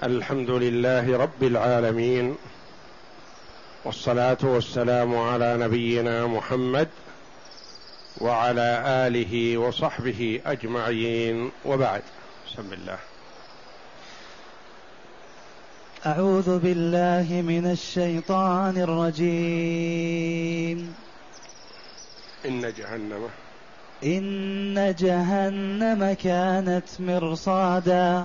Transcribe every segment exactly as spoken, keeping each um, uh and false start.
الحمد لله رب العالمين، والصلاة والسلام على نبينا محمد وعلى آله وصحبه أجمعين، وبعد. بسم الله. أعوذ بالله من الشيطان الرجيم. إن جهنم إن جهنم كانت مرصادا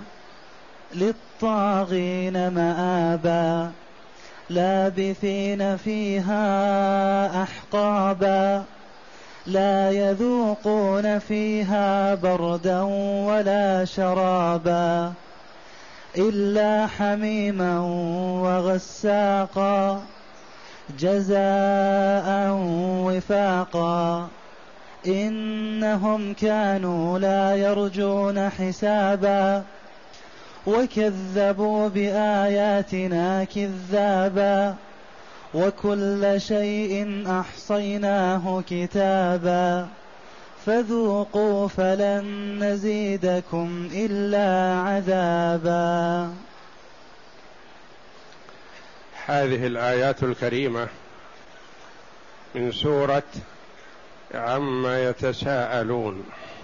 للطاغين مآبا لابثين فيها أحقابا لا يذوقون فيها بردا ولا شرابا إلا حميما وغساقا جزاء وفاقا إنهم كانوا لا يرجون حسابا وكذبوا بآياتنا كذابا وكل شيء أحصيناه كتابا فذوقوا فلن نزيدكم إلا عذابا. هذه الآيات الكريمة من سورة عما يتساءلون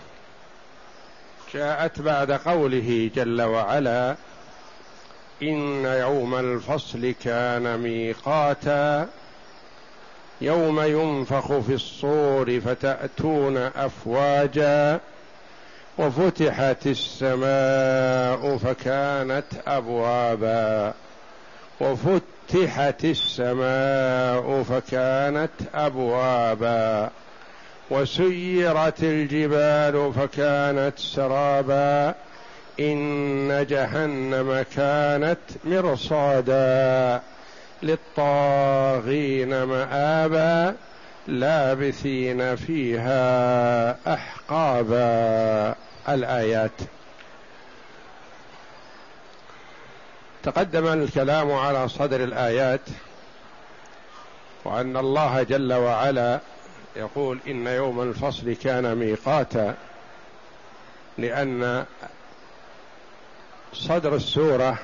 جاءت بعد قوله جل وعلا: إن يوم الفصل كان ميقاتا يوم ينفخ في الصور فتأتون أفواجا وفتحت السماء فكانت أبوابا وفتحت السماء فكانت أبوابا وسيرت الجبال فكانت سرابا إن جهنم كانت مرصادا للطاغين مآبا لابثين فيها أحقابا. الآيات. تقدم الكلام على صدر الآيات، وأن الله جل وعلا يقول إن يوم الفصل كان ميقاتا، لأن صدر السورة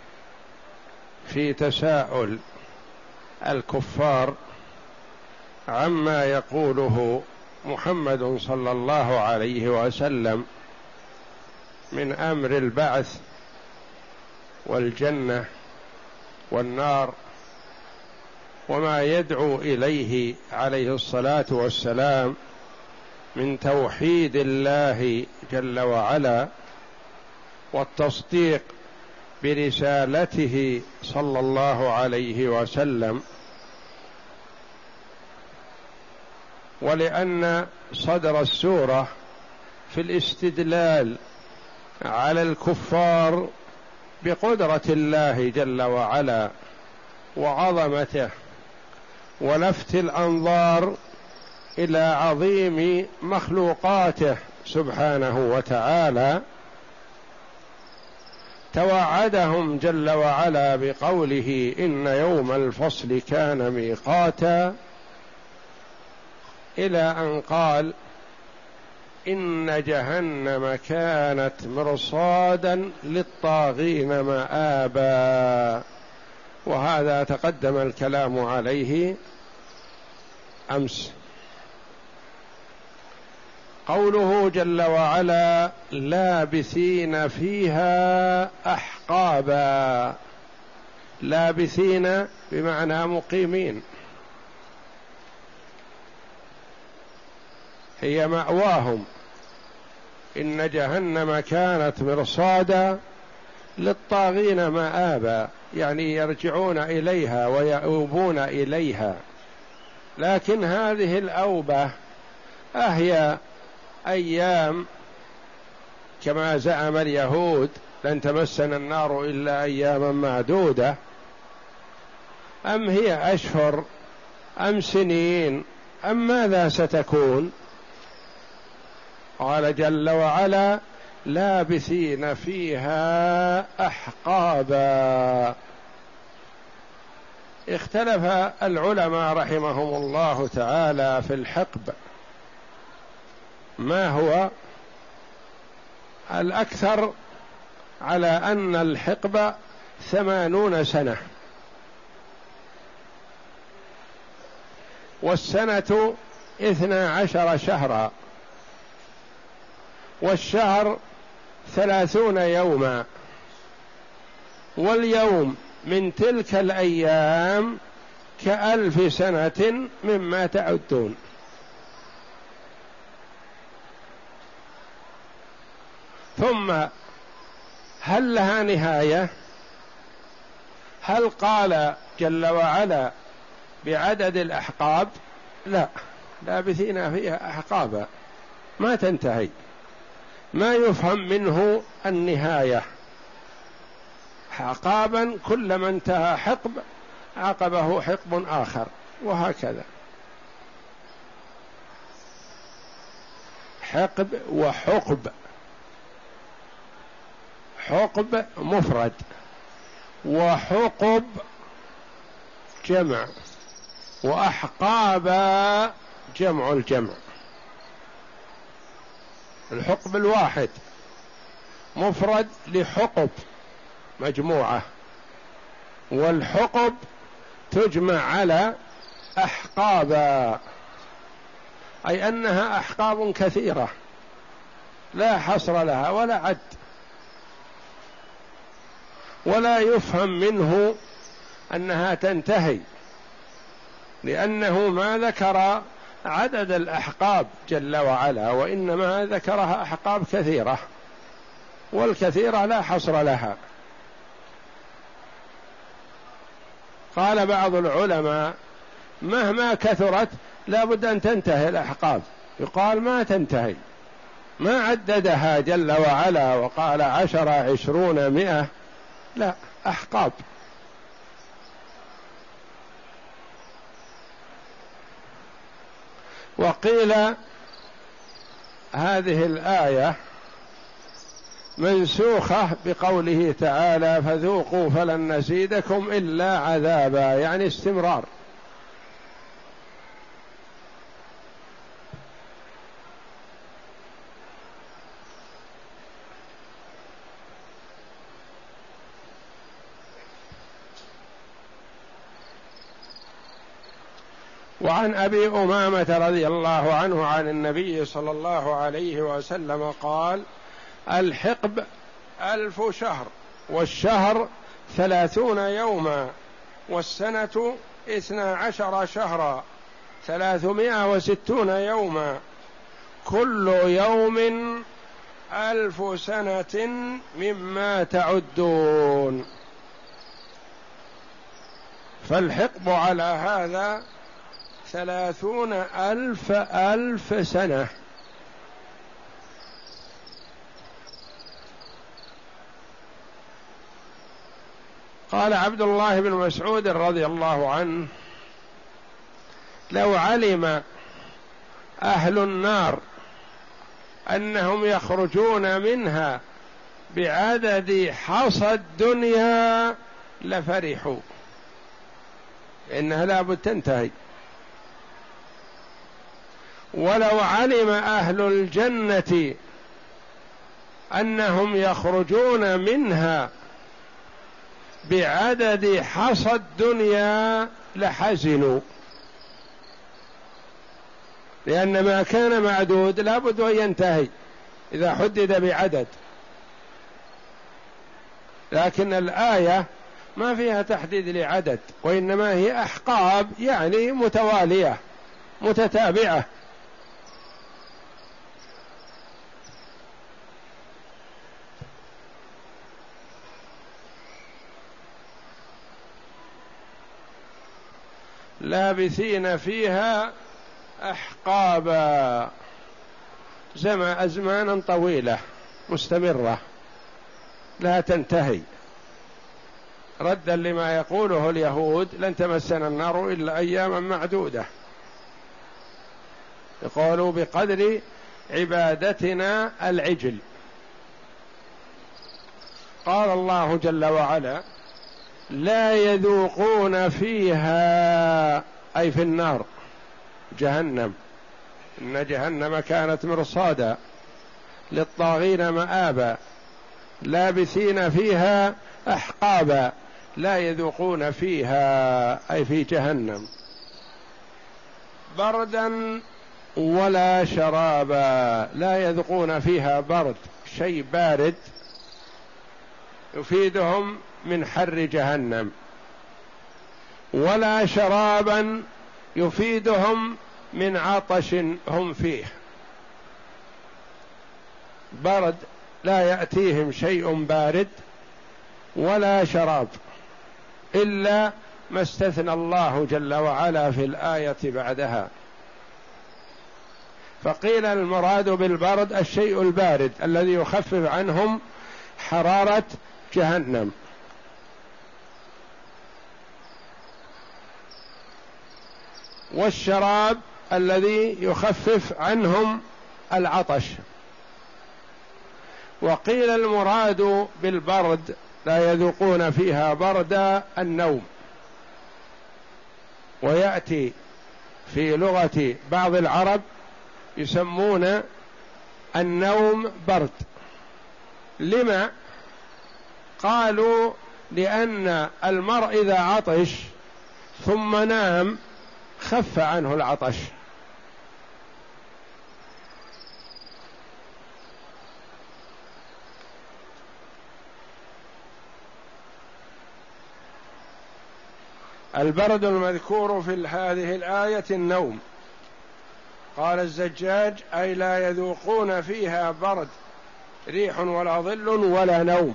في تساؤل الكفار عما يقوله محمد صلى الله عليه وسلم من أمر البعث والجنة والنار، وما يدعو إليه عليه الصلاة والسلام من توحيد الله جل وعلا والتصديق برسالته صلى الله عليه وسلم. ولأن صدر السورة في الاستدلال على الكفار بقدرة الله جل وعلا وعظمته ولفت الأنظار إلى عظيم مخلوقاته سبحانه وتعالى، توعدهم جل وعلا بقوله إن يوم الفصل كان ميقاتا، إلى أن قال إن جهنم كانت مرصادا للطاغين مآبا، وهذا تقدم الكلام عليه أمس. قوله جل وعلا لابثين فيها أحقابا، لابثين بمعنى مقيمين، هي مأواهم. إن جهنم كانت مرصادا للطاغين مآبا، يعني يرجعون إليها ويؤوبون إليها. لكن هذه الأوبة أهي أيام كما زعم اليهود لن تمسنا النار إلا أياما معدودة، أم هي أشهر أم سنين أم ماذا ستكون؟ قال جل وعلا لابثين فيها أحقابا. اختلف العلماء رحمهم الله تعالى في الحقب، ما هو الأكثر على أن الحقب ثمانون سنة، والسنة اثنا عشر شهرا، والشهر ثلاثون يوما، واليوم من تلك الأيام كألف سنة مما تعدون. ثم هل لها نهاية؟ هل قال جل وعلا بعدد الأحقاب؟ لا، لابثين فيها أحقابا ما تنتهي، ما يفهم منه النهاية. أحقابا كلما انتهى حقب عقبه حقب آخر، وهكذا. حقب وحقب، حقب مفرد وحقب جمع، وأحقابا جمع الجمع. الحقب الواحد مفرد لحقب مجموعة، والحقب تجمع على أحقابا، أي أنها أحقاب كثيرة لا حصر لها ولا عد، ولا يفهم منه أنها تنتهي، لأنه ما ذكر عدد الأحقاب جل وعلا، وإنما ذكرها أحقاب كثيرة، والكثيرة لا حصر لها. قال بعض العلماء مهما كثرت لا بد أن تنتهي الأحقاب، يقال ما تنتهي، ما عددها جل وعلا وقال عشر عشرون مئة، لا، أحقاب. وقيل هذه الآية منسوخة بقوله تعالى فذوقوا فلن نزيدكم إلا عذابا، يعني استمرار. وعن أبي أمامة رضي الله عنه عن النبي صلى الله عليه وسلم قال الحقب ألف شهر، والشهر ثلاثون يوما، والسنة اثنا عشر شهرا، ثلاثمائة وستون يوما، كل يوم ألف سنة مما تعدون. فالحقب على هذا ثلاثون ألف ألف سنة. قال عبد الله بن مسعود رضي الله عنه لو علم أهل النار أنهم يخرجون منها بعدد حصى الدنيا لفرحوا، إنها لابد تنتهي. ولو علم أهل الجنة أنهم يخرجون منها بعدد حصى الدنيا لحزنوا، لأن ما كان معدود لا بد أن ينتهي إذا حدد بعدد. لكن الآية ما فيها تحديد لعدد، وإنما هي أحقاب، يعني متوالية متتابعة. لابثين فيها أحقابا، زمان أزمانا طويلة مستمرة لا تنتهي، ردا لما يقوله اليهود لن تمسنا النار إلا أياما معدودة. يقولوا بقدر عبادتنا العجل. قال الله جل وعلا لا يذوقون فيها، أي في النار جهنم، إن جهنم كانت مرصادا للطاغين مآبا، لابثين فيها أحقابا لا يذوقون فيها أي في جهنم بردا ولا شرابا، لا يذوقون فيها برد شيء بارد يفيدهم من حر جهنم، ولا شرابا يفيدهم من عطش هم فيه، برد لا يأتيهم شيء بارد ولا شراب إلا ما استثنى الله جل وعلا في الآية بعدها، فقيل المراد بالبرد الشيء البارد الذي يخفف عنهم حرارة جهنم، والشراب الذي يخفف عنهم العطش. وقيل المراد بالبرد لا يذوقون فيها برد النوم، ويأتي في لغة بعض العرب يسمون النوم برد. لما؟ قالوا لأن المرء إذا عطش ثم نام خف عنه العطش، البرد المذكور في هذه الآية النوم. قال الزجاج أي لا يذوقون فيها برد ريح ولا ظل ولا نوم،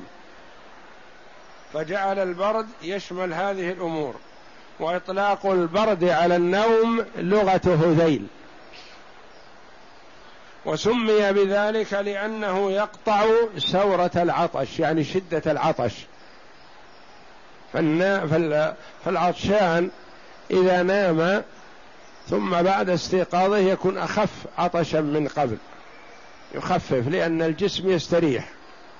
فجعل البرد يشمل هذه الأمور، وإطلاق البرد على النوم لغة هذيل، وسمي بذلك لأنه يقطع سورة العطش يعني شدة العطش، فالعطشان إذا نام ثم بعد استيقاظه يكون أخف عطشا من قبل، يخفف لأن الجسم يستريح.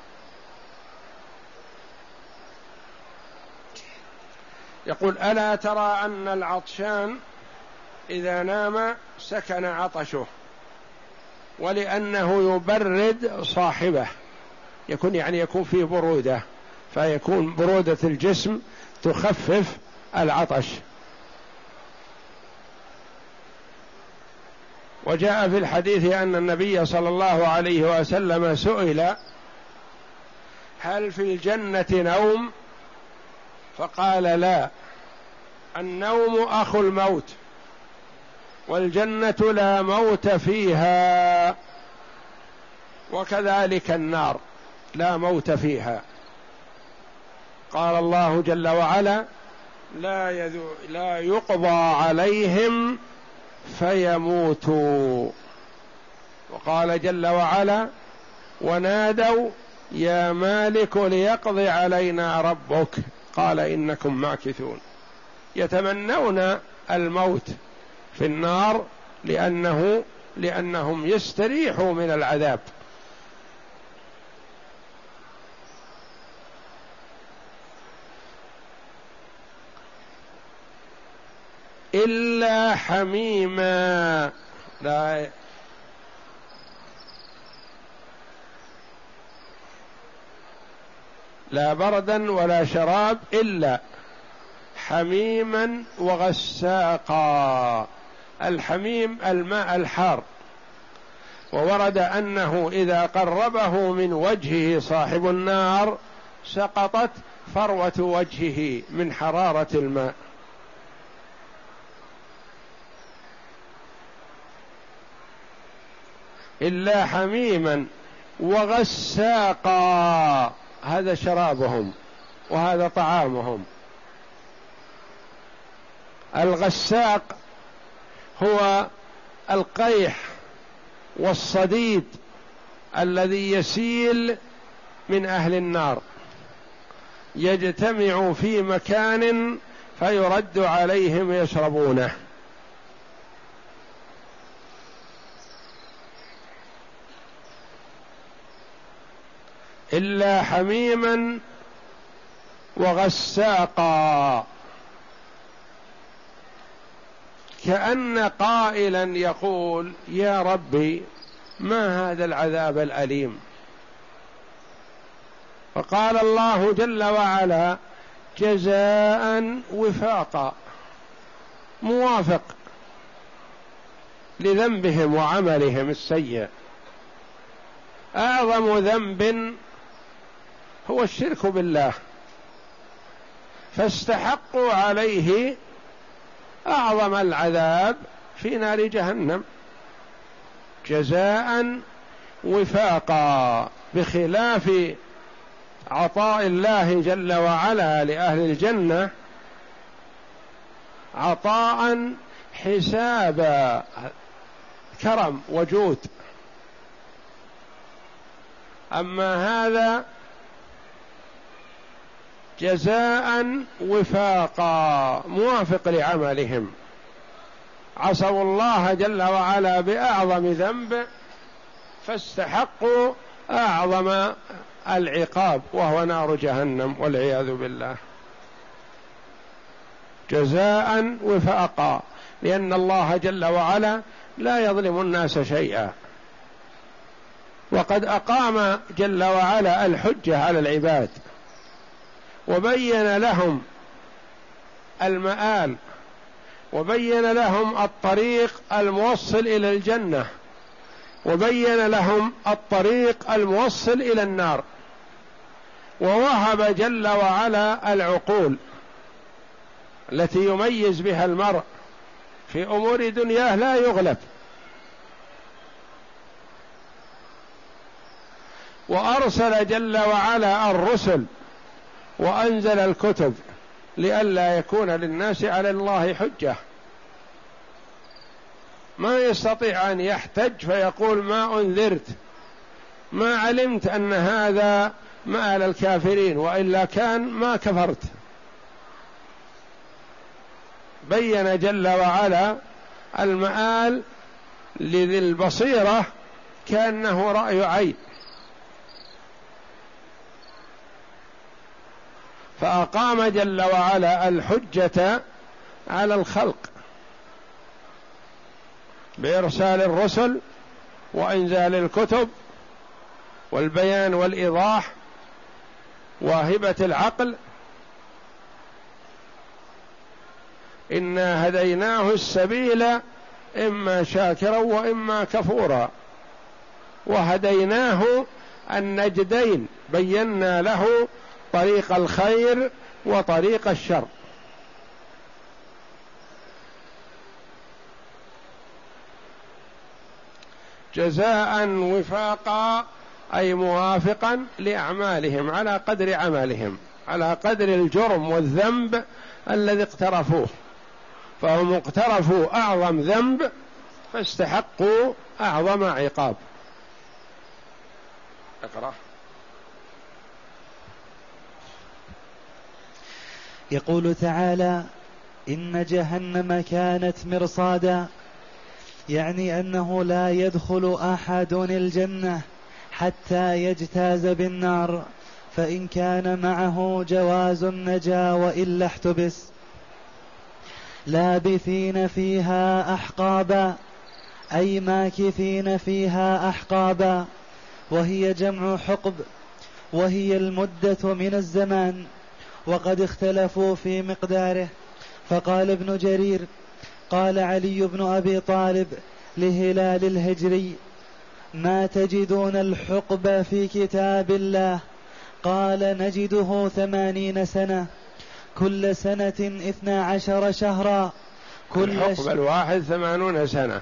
يقول ألا ترى أن العطشان إذا نام سكن عطشه، ولأنه يبرد صاحبه يكون يعني يكون فيه برودة، فيكون برودة الجسم تخفف العطش. وجاء في الحديث أن النبي صلى الله عليه وسلم سئل هل في الجنة نوم؟ فقال لا، النوم أخو الموت، والجنة لا موت فيها، وكذلك النار لا موت فيها. قال الله جل وعلا لا, يذو لا يقضى عليهم فيموتوا، وقال جل وعلا ونادوا يا مالك ليقضي علينا ربك قال إنكم ماكثون. يتمنون الموت في النار لأنه لأنهم يستريحوا من العذاب. إلا حميما، لا لا بردا ولا شراب إلا حميما وغساقا. الحميم الماء الحار، وورد أنه إذا قربه من وجهه صاحب النار سقطت فروة وجهه من حرارة الماء. إلا حميما وغساقا، هذا شرابهم وهذا طعامهم. الغساق هو القيح والصديد الذي يسيل من أهل النار، يجتمع في مكان فيرد عليهم يشربونه. إلا حميما وغساقا، كأن قائلا يقول يا ربي ما هذا العذاب الأليم، فقال الله جل وعلا جزاء وفاقا، موافق لذنبهم وعملهم السيء. أعظم ذنب هو الشرك بالله، فاستحقوا عليه أعظم العذاب في نار جهنم جزاء وفاقا، بخلاف عطاء الله جل وعلا لأهل الجنة عطاء حسابا، كرم وجود. أما هذا جزاء وفاقا، موافق لعملهم، عصوا الله جل وعلا بأعظم ذنب فاستحقوا أعظم العقاب وهو نار جهنم والعياذ بالله. جزاء وفاقا، لأن الله جل وعلا لا يظلم الناس شيئا، وقد أقام جل وعلا الحجة على العباد وبين لهم المآل وبين لهم الطريق الموصل إلى الجنة وبين لهم الطريق الموصل إلى النار، ووهب جل وعلا العقول التي يميز بها المرء في أمور دنياه لا يغلب، وأرسل جل وعلا الرسل وأنزل الكتب لئلا يكون للناس على الله حجة. ما يستطيع أن يحتج فيقول ما أنذرت، ما علمت أن هذا مآل الكافرين، وإلا كان ما كفرت. بين جل وعلا المآل لذي البصيرة كأنه رأي عين، فأقام جل وعلا الحجة على الخلق بإرسال الرسل وإنزال الكتب والبيان والإيضاح وهبة العقل. إنا هديناه السبيل إما شاكرا وإما كفورا، وهديناه النجدين، بينا له طريق الخير وطريق الشر. جزاء وفاقا أي موافقا لأعمالهم على قدر عملهم، على قدر الجرم والذنب الذي اقترفوه، فهم اقترفوا أعظم ذنب فاستحقوا أعظم عقاب. اقرأ. يقول تعالى إن جهنم كانت مرصادا، يعني أنه لا يدخل أحد الجنة حتى يجتاز بالنار، فإن كان معه جواز نجا وإلا احتبس. لابثين فيها أحقابا أي ماكثين فيها أحقابا، وهي جمع حقب، وهي المدة من الزمان، وقد اختلفوا في مقداره. فقال ابن جرير قال علي بن أبي طالب لهلال الهجري ما تجدون الحقب في كتاب الله؟ قال نجده ثمانين سنة، كل سنة اثنا عشر شهرا. كل الحقب الواحد ثمانون سنة،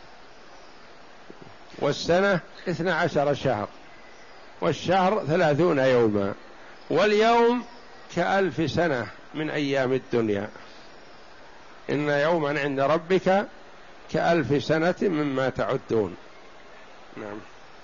والسنة اثنا عشر شهر، والشهر ثلاثون يوما، واليوم كألف سنة من أيام الدنيا. إن يوما عند ربك كألف سنة مما تعدون. نعم.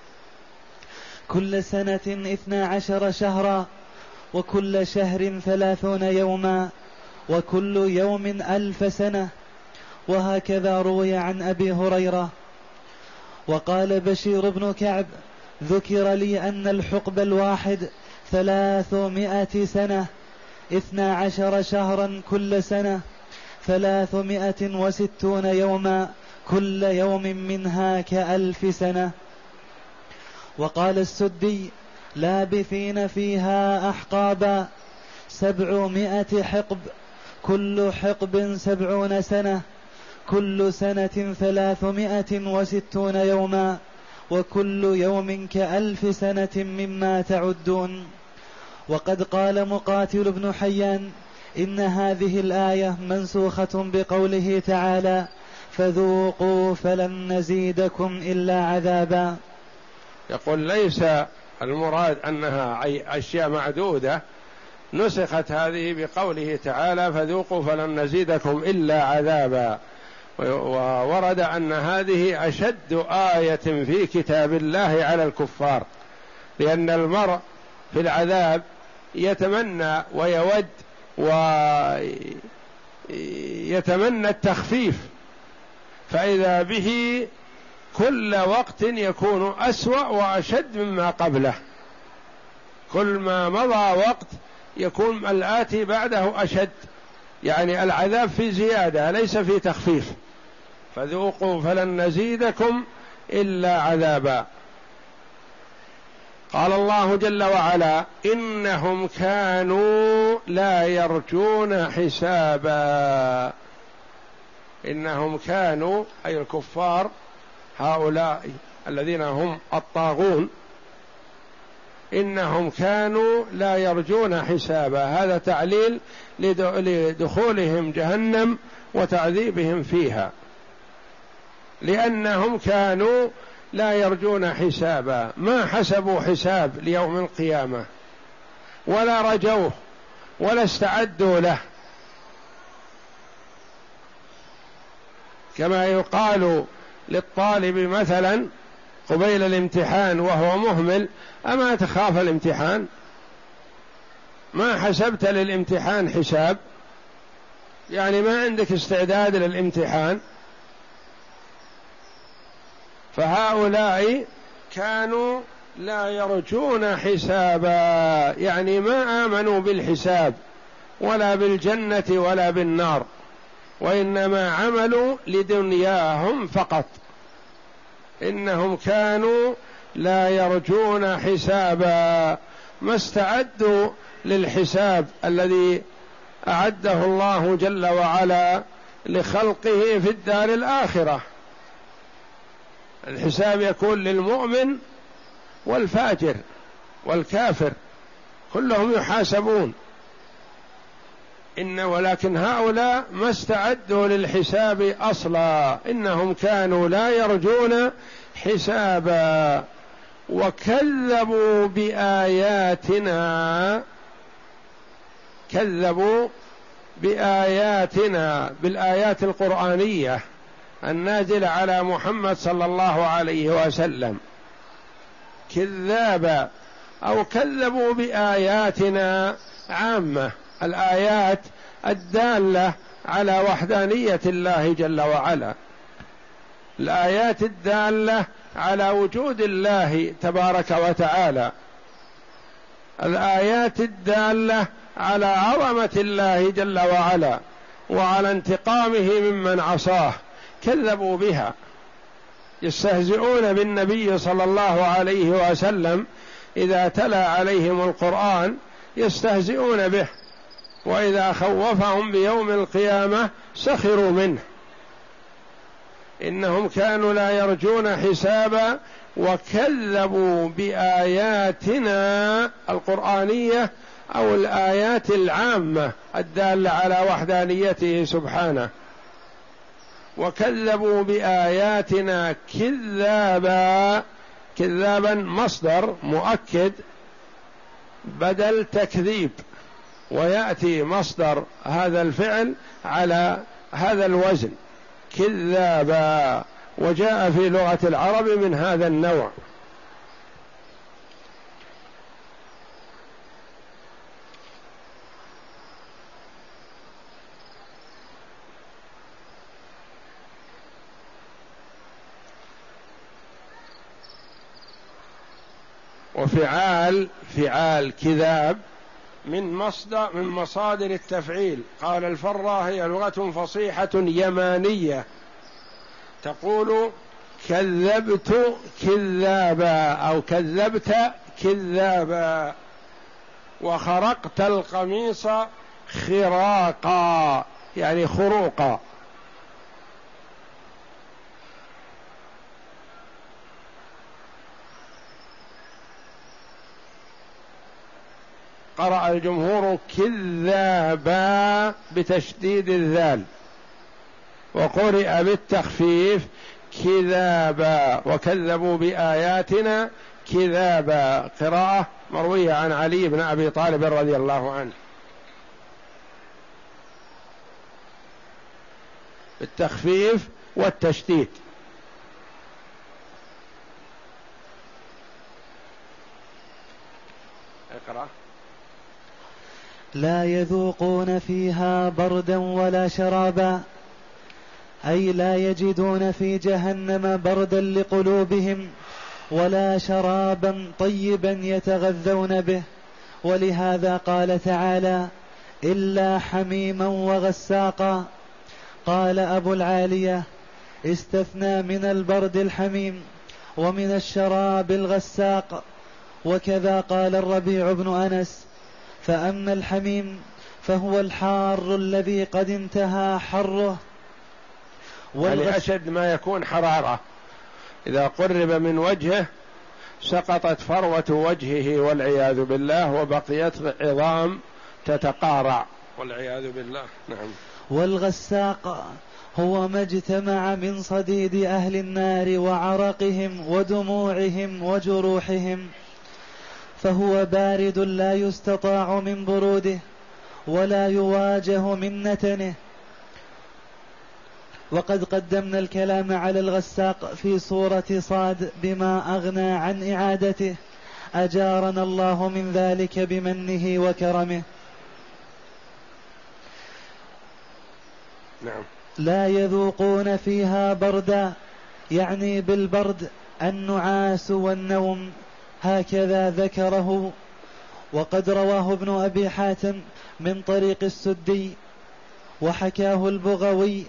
كل سنة اثنا عشر شهرا، وكل شهر ثلاثون يوما، وكل يوم ألف سنة. وهكذا روي عن أبي هريرة. وقال بشير بن كعب ذكر لي أن الحقب الواحد ثلاثمائة سنة، اثنا عشر شهرا كل سنة، ثلاثمائة وستون يوما، كل يوم منها كألف سنة. وقال السدي لابثين فيها أحقابا سبعمائة حقب كل حقب سبعون سنة كل سنة ثلاثمائة وستون يوما وكل يوم كألف سنة مما تعدون. وقد قال مقاتل بن حيان إن هذه الآية منسوخة بقوله تعالى فذوقوا فلن نزيدكم إلا عذابا. يقول ليس المراد أنها أشياء معدودة، نسخت هذه بقوله تعالى فذوقوا فلن نزيدكم إلا عذابا. وورد أن هذه أشد آية في كتاب الله على الكفار، لأن المرء في العذاب يتمنى ويود ويتمنى التخفيف، فإذا به كل وقت يكون أسوأ وأشد مما قبله، كل ما مضى وقت يكون الآتي بعده أشد، يعني العذاب في زيادة ليس في تخفيف. فذوقوا فلن نزيدكم إلا عذابا. قال الله جل وعلا إنهم كانوا لا يرجون حسابا. إنهم كانوا أي الكفار هؤلاء الذين هم الطاغون، إنهم كانوا لا يرجون حسابا، هذا تعليل لدخولهم جهنم وتعذيبهم فيها، لأنهم كانوا لا يرجون حسابا، ما حسبوا حساب ليوم القيامة ولا رجوه ولا استعدوا له. كما يقال للطالب مثلا قبيل الامتحان وهو مهمل أما تخاف الامتحان؟ ما حسبت للامتحان حساب، يعني ما عندك استعداد للامتحان. فهؤلاء كانوا لا يرجون حسابا، يعني ما آمنوا بالحساب ولا بالجنة ولا بالنار، وإنما عملوا لدنياهم فقط. إنهم كانوا لا يرجون حسابا، ما استعدوا للحساب الذي أعده الله جل وعلا لخلقه في الدار الآخرة. الحساب يكون للمؤمن والفاجر والكافر كلهم يحاسبون، إن ولكن هؤلاء ما استعدوا للحساب أصلا. إنهم كانوا لا يرجون حسابا وكذبوا بآياتنا، كذبوا بآياتنا بالآيات القرآنية النازلة على محمد صلى الله عليه وسلم كذابا، أو كذبوا بآياتنا عامة، الآيات الدالة على وحدانية الله جل وعلا، الآيات الدالة على وجود الله تبارك وتعالى، الآيات الدالة على عظمة الله جل وعلا وعلى انتقامه ممن عصاه، كذبوا بها. يستهزئون بالنبي صلى الله عليه وسلم إذا تلا عليهم القرآن يستهزئون به، وإذا خوفهم بيوم القيامة سخروا منه. إنهم كانوا لا يرجون حسابا وكذبوا بآياتنا القرآنية أو الآيات العامة الدالة على وحدانيته سبحانه، وكذبوا بآياتنا كذابا. كذابا مصدر مؤكد بدل تكذيب، ويأتي مصدر هذا الفعل على هذا الوزن كذابا، وجاء في لغة العرب من هذا النوع. وفعال فعال كذاب من مصدر من مصادر التفعيل. قال الفراء هي لغة فصيحة يمانية تقول كذبت كذابا أو كذبت كذابا وخرقت القميص خراقا يعني خروقا. قرأ الجمهور كذابا بتشديد الذال، وقرئ بالتخفيف كذابا، وكذبوا بآياتنا كذابا، قراءة مروية عن علي بن أبي طالب رضي الله عنه بالتخفيف والتشديد. اقرأ. لا يذوقون فيها بردا ولا شرابا، أي لا يجدون في جهنم بردا لقلوبهم ولا شرابا طيبا يتغذون به، ولهذا قال تعالى إلا حميما وغساقا. قال أبو العالية استثنى من البرد الحميم ومن الشراب الغساق. وكذا قال الربيع بن أنس فأما الحميم فهو الحار الذي قد انتهى حره، يعني أشد ما يكون حرارة، إذا قرب من وجهه سقطت فروة وجهه والعياذ بالله، وبقيت عظام تتقارع والعياذ بالله. نعم. والغساق هو ما اجتمع من صديد أهل النار وعرقهم ودموعهم وجروحهم، فهو بارد لا يستطاع من بروده ولا يواجه من نتنه. وقد قدمنا الكلام على الغساق في سورة صاد بما أغنى عن إعادته، أجارنا الله من ذلك بمنه وكرمه. نعم. لا يذوقون فيها بردا، يعني بالبرد النعاس والنوم، هكذا ذكره. وقد رواه ابن أبي حاتم من طريق السدي وحكاه البغوي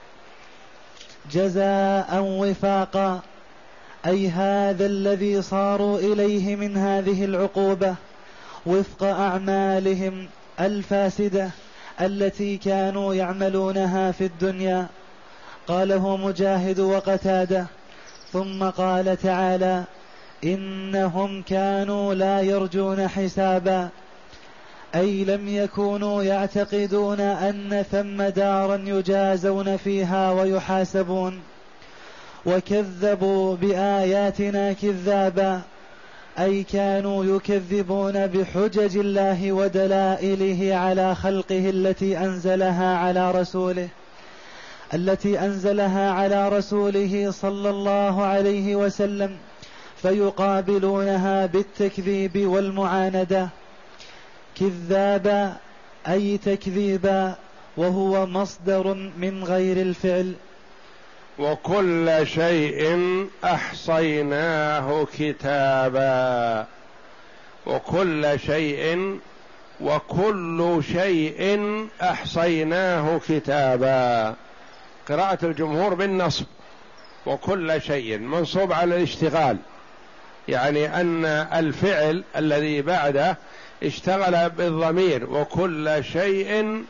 جزاء وفاقا، أي هذا الذي صاروا إليه من هذه العقوبة وفق أعمالهم الفاسدة التي كانوا يعملونها في الدنيا. قاله مجاهد وقتاده. ثم قال تعالى إنهم كانوا لا يرجون حسابا، أي لم يكونوا يعتقدون أن ثم دارا يجازون فيها ويحاسبون. وكذبوا بآياتنا كذابا، أي كانوا يكذبون بحجج الله ودلائله على خلقه التي أنزلها على رسوله التي أنزلها على رسوله صلى الله عليه وسلم، فيقابلونها بالتكذيب والمعاندة. كذابا أي تكذيبا، وهو مصدر من غير الفعل. وكل شيء أحصيناه كتابا، وكل شيء وكل شيء أحصيناه كتابا، قراءة الجمهور بالنصب، وكل شيء منصوب على الاشتغال، يعني أن الفعل الذي بعده اشتغل بالضمير، وكل شيء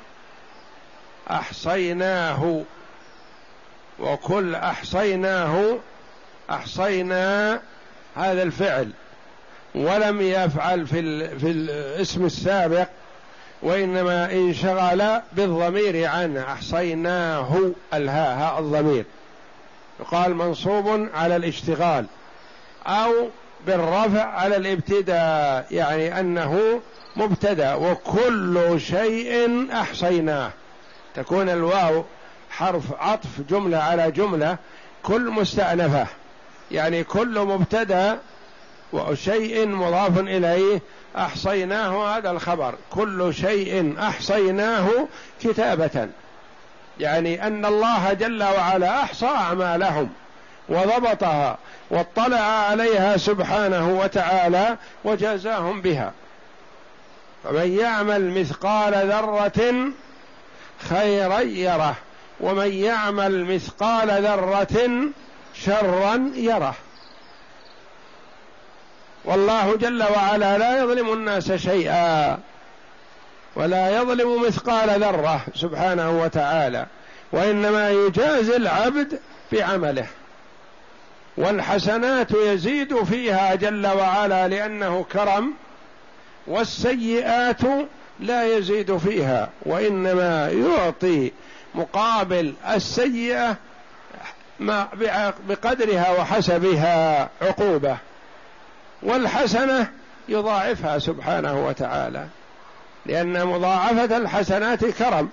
أحصيناه، وكل أحصيناه أحصينا هذا الفعل، ولم يفعل في, ال... في الاسم السابق، وإنما انشغل بالضمير عنه، أحصيناه الهاء هاء الضمير، يقال منصوب على الاشتغال، أو بالرفع على الابتداء، يعني أنه مبتدأ. وكل شيء أحصيناه، تكون الواو حرف عطف جملة على جملة، كل مستأنفة، يعني كل مبتدأ وشيء مضاف إليه، أحصيناه هذا الخبر، كل شيء أحصيناه كتابة، يعني أن الله جل وعلا أحصى أعمالهم وضبطها واطلع عليها سبحانه وتعالى وجازاهم بها. فمن يعمل مثقال ذرة خيرا يره، ومن يعمل مثقال ذرة شرا يره. والله جل وعلا لا يظلم الناس شيئا ولا يظلم مثقال ذرة سبحانه وتعالى، وإنما يجازي العبد بعمله، والحسنات يزيد فيها جل وعلا لأنه كرم، والسيئات لا يزيد فيها وإنما يعطي مقابل السيئة ما بقدرها وحسبها عقوبة، والحسنة يضاعفها سبحانه وتعالى، لأن مضاعفة الحسنات كرم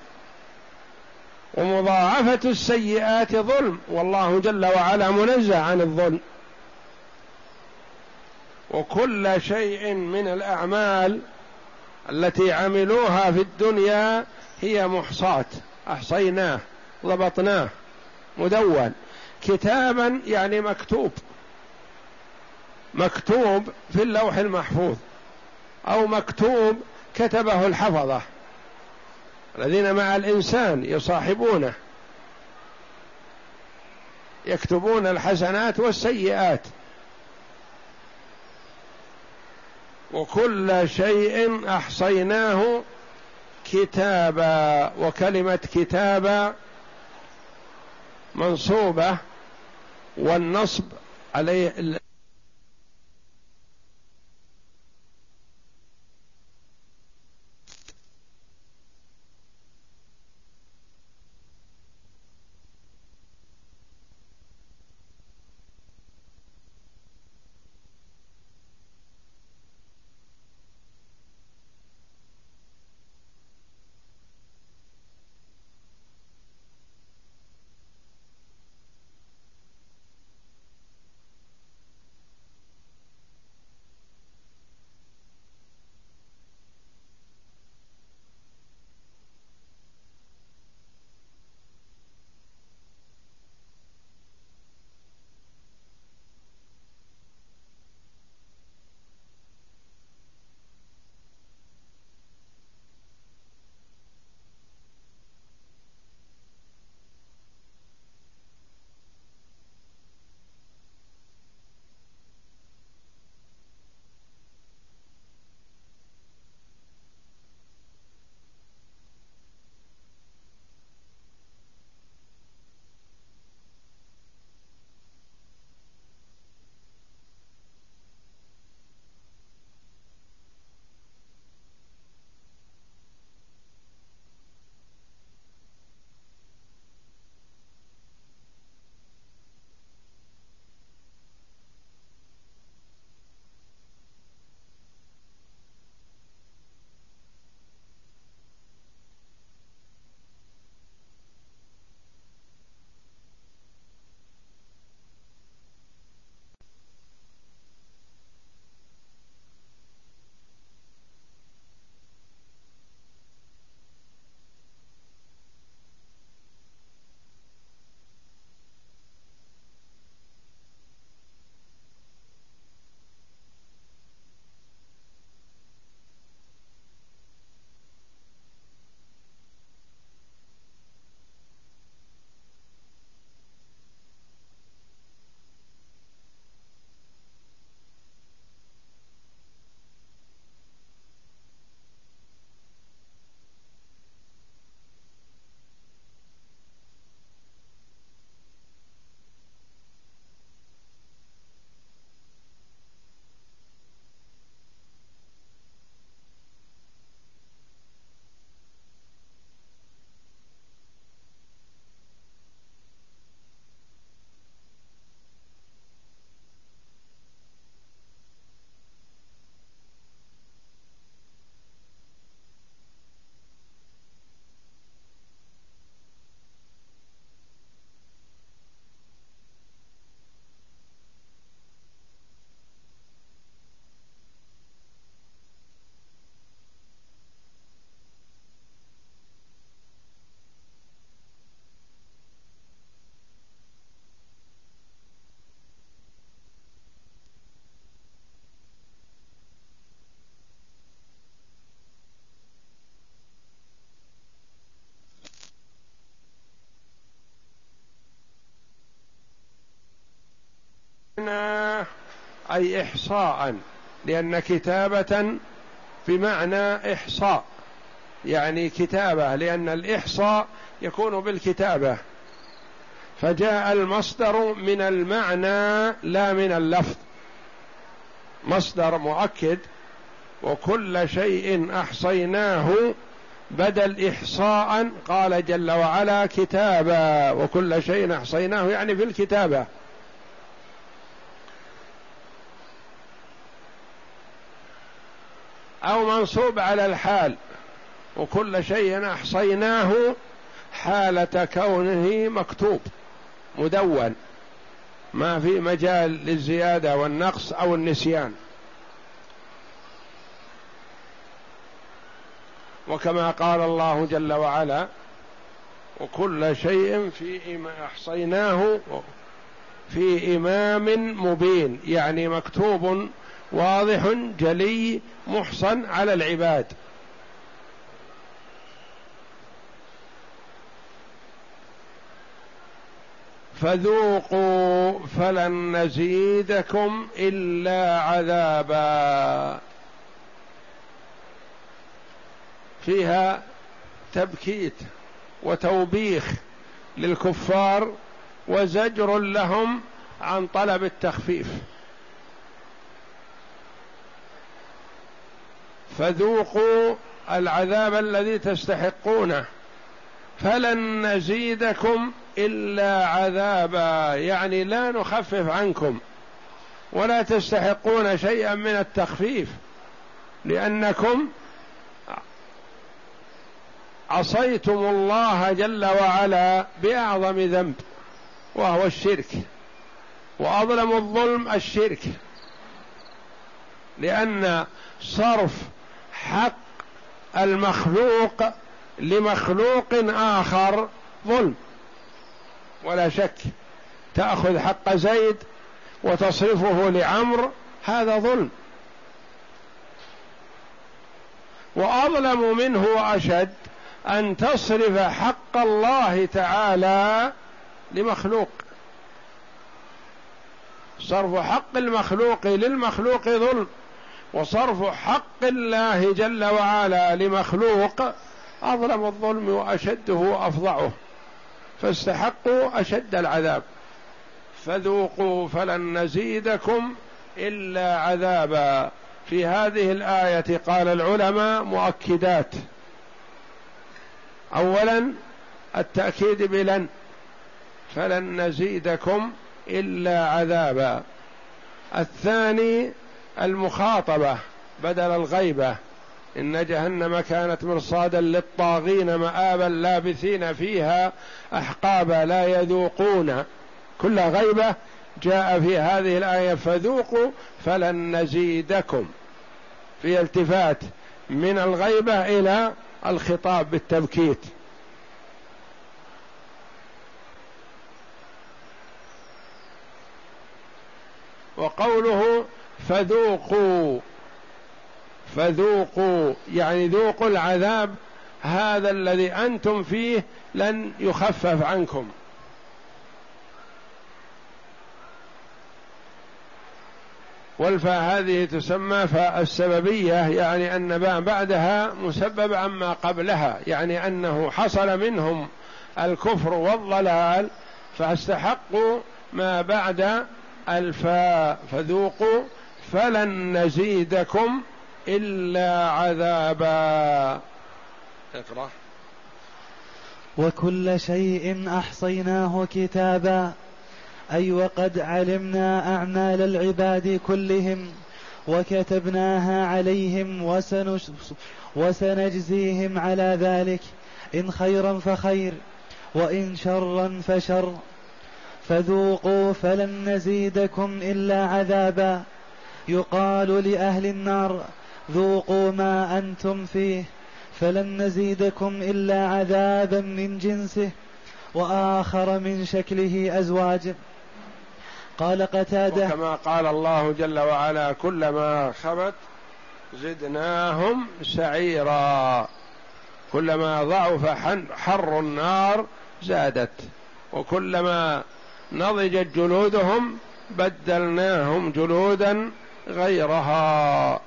ومضاعفة السيئات ظلم، والله جل وعلا منزه عن الظلم. وكل شيء من الأعمال التي عملوها في الدنيا هي محصاة، أحصيناه ضبطناه مدون كتابا، يعني مكتوب مكتوب في اللوح المحفوظ، أو مكتوب كتبه الحفظة الذين مع الإنسان يصاحبونه يكتبون الحسنات والسيئات. وكل شيء أحصيناه كتابا، وكلمة كتابا منصوبة والنصب عليه أي إحصاء لأن كتابة بمعنى إحصاء، يعني كتابة، لأن الإحصاء يكون بالكتابة، فجاء المصدر من المعنى لا من اللفظ، مصدر مؤكد. وكل شيء أحصيناه بدل إحصاء، قال جل وعلا كتابا، وكل شيء أحصيناه يعني في الكتابة. أو منصوب على الحال، وكل شيء أحصيناه حالة كونه مكتوب مدون، ما في مجال للزيادة والنقص أو النسيان. وكما قال الله جل وعلا وكل شيء في أحصيناه في إمام مبين، يعني مكتوب واضح جلي محصن على العباد. فذوقوا فلن نزيدكم إلا عذابا، فيها تبكيت وتوبيخ للكفار وزجر لهم عن طلب التخفيف. فذوقوا العذاب الذي تستحقونه، فلن نزيدكم إلا عذابا، يعني لا نخفف عنكم ولا تستحقون شيئا من التخفيف، لأنكم عصيتم الله جل وعلا بأعظم ذنب وهو الشرك، وأظلم الظلم الشرك، لأن صرف حق المخلوق لمخلوق آخر ظلم ولا شك. تأخذ حق زيد وتصرفه لعمر، هذا ظلم. وأظلم منه وأشد أن تصرف حق الله تعالى لمخلوق. صرف حق المخلوق للمخلوق ظلم، وصرف حق الله جل وعلا لمخلوق أظلم الظلم وأشده وأفظعه، فاستحقوا أشد العذاب. فذوقوا فلن نزيدكم إلا عذابا. في هذه الآية قال العلماء مؤكدات: أولا التأكيد بلن، فلن نزيدكم إلا عذابا. الثاني المخاطبة بدل الغيبة: إن جهنم كانت مرصادا للطاغين مآبا لابثين فيها أحقابا لا يذوقون. كل غيبة جاء في هذه الآية فذوقوا فلن نزيدكم، في التفات من الغيبة إلى الخطاب بالتبكيت. وقوله فذوقوا، فذوقوا يعني ذوقوا العذاب هذا الذي أنتم فيه لن يخفف عنكم. والفاء هذه تسمى فاء السببية، يعني أن ما بعدها مسبب عما قبلها، يعني أنه حصل منهم الكفر والضلال فاستحقوا ما بعد الفاء. فذوقوا فلن نزيدكم إلا عذابا. اقرأ. وكل شيء أحصيناه كتابا، أي وقد علمنا أعمال العباد كلهم وكتبناها عليهم وسنش وسنجزيهم على ذلك، إن خيرا فخير وإن شرا فشر. فذوقوا فلن نزيدكم إلا عذابا. يقال لأهل النار: ذوقوا ما أنتم فيه فلن نزيدكم إلا عذابا من جنسه وآخر من شكله أزواج. قال قتادة: وكما قال الله جل وعلا: كلما خبت زدناهم سعيرا. كلما ضعف حر النار زادت، وكلما نضجت جلودهم بدلناهم جلودا غيرها.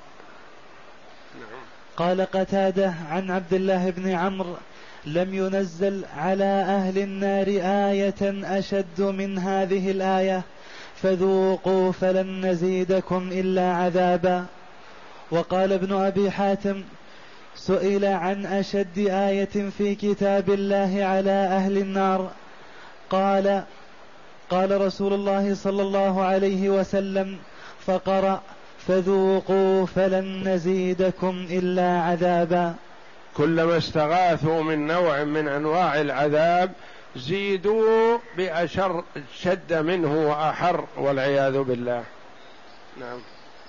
قال قتادة عن عبد الله بن عمرو: لم ينزل على أهل النار آية أشد من هذه الآية فذوقوا فلن نزيدكم إلا عذابا. وقال ابن أبي حاتم: سئل عن أشد آية في كتاب الله على أهل النار، قال قال رسول الله صلى الله عليه وسلم فقرأ: فذوقوا فلن نزيدكم إلا عذابا. كلما استغاثوا من نوع من أنواع العذاب زيدوا بأشر شد منه وأحر والعياذ بالله. نعم،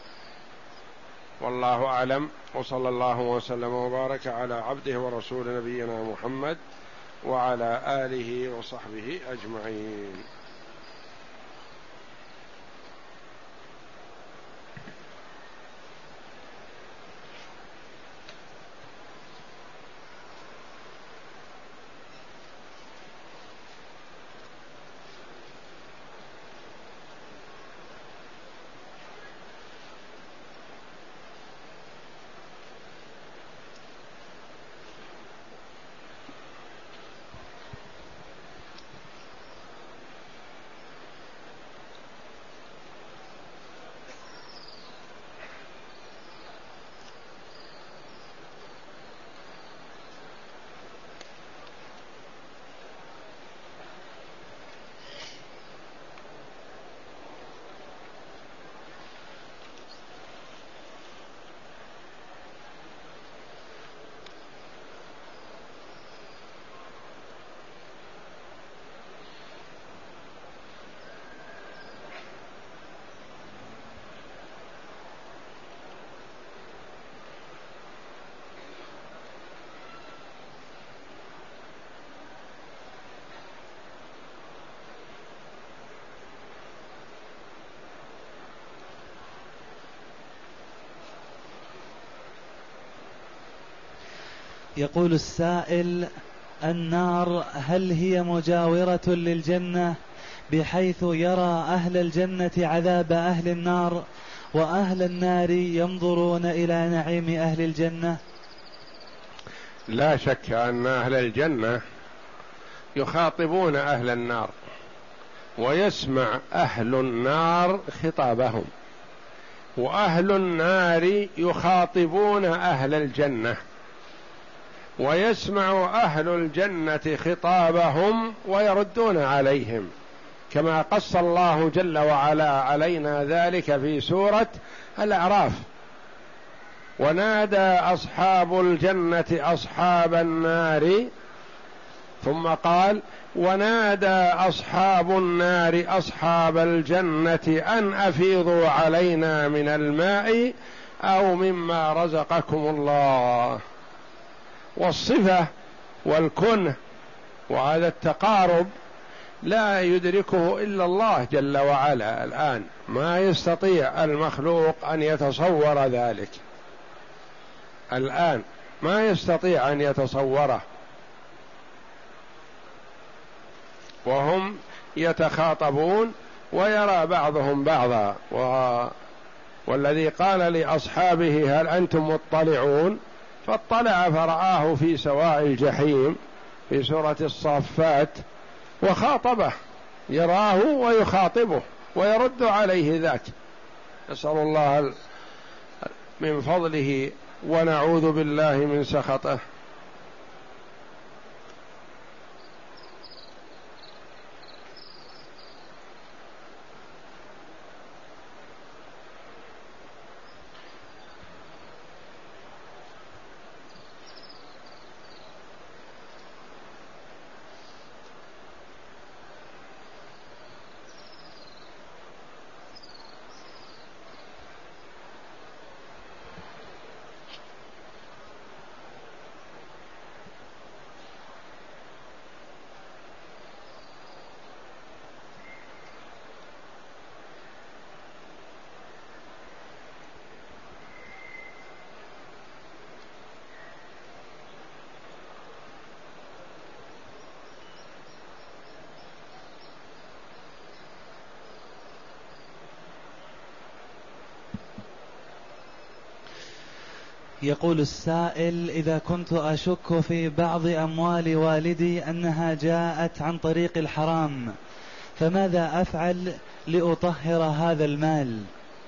والله أعلم، وصلى الله وسلم وبارك على عبده ورسول نبينا محمد وعلى آله وصحبه أجمعين. يقول السائل: النار هل هي مجاورة للجنة بحيث يرى أهل الجنة عذاب أهل النار وأهل النار ينظرون إلى نعيم أهل الجنة؟ لا شك أن أهل الجنة يخاطبون أهل النار ويسمع أهل النار خطابهم، وأهل النار يخاطبون أهل الجنة ويسمع أهل الجنة خطابهم ويردون عليهم، كما قص الله جل وعلا علينا ذلك في سورة الأعراف: ونادى أصحاب الجنة أصحاب النار، ثم قال: ونادى أصحاب النار أصحاب الجنة أن أفيضوا علينا من الماء أو مما رزقكم الله. والصفة والكنه وهذا التقارب لا يدركه إلا الله جل وعلا. الآن ما يستطيع المخلوق أن يتصور ذلك، الآن ما يستطيع أن يتصوره، وهم يتخاطبون ويرى بعضهم بعضا. و... والذي قال لأصحابه: هل أنتم مطلعون؟ فاطلع فرآه في سواء الجحيم في سورة الصافات وخاطبه، يراه ويخاطبه ويرد عليه ذاك. نسأل الله من فضله ونعوذ بالله من سخطه. يقول السائل: إذا كنت أشك في بعض أموال والدي أنها جاءت عن طريق الحرام، فماذا أفعل لأطهر هذا المال؟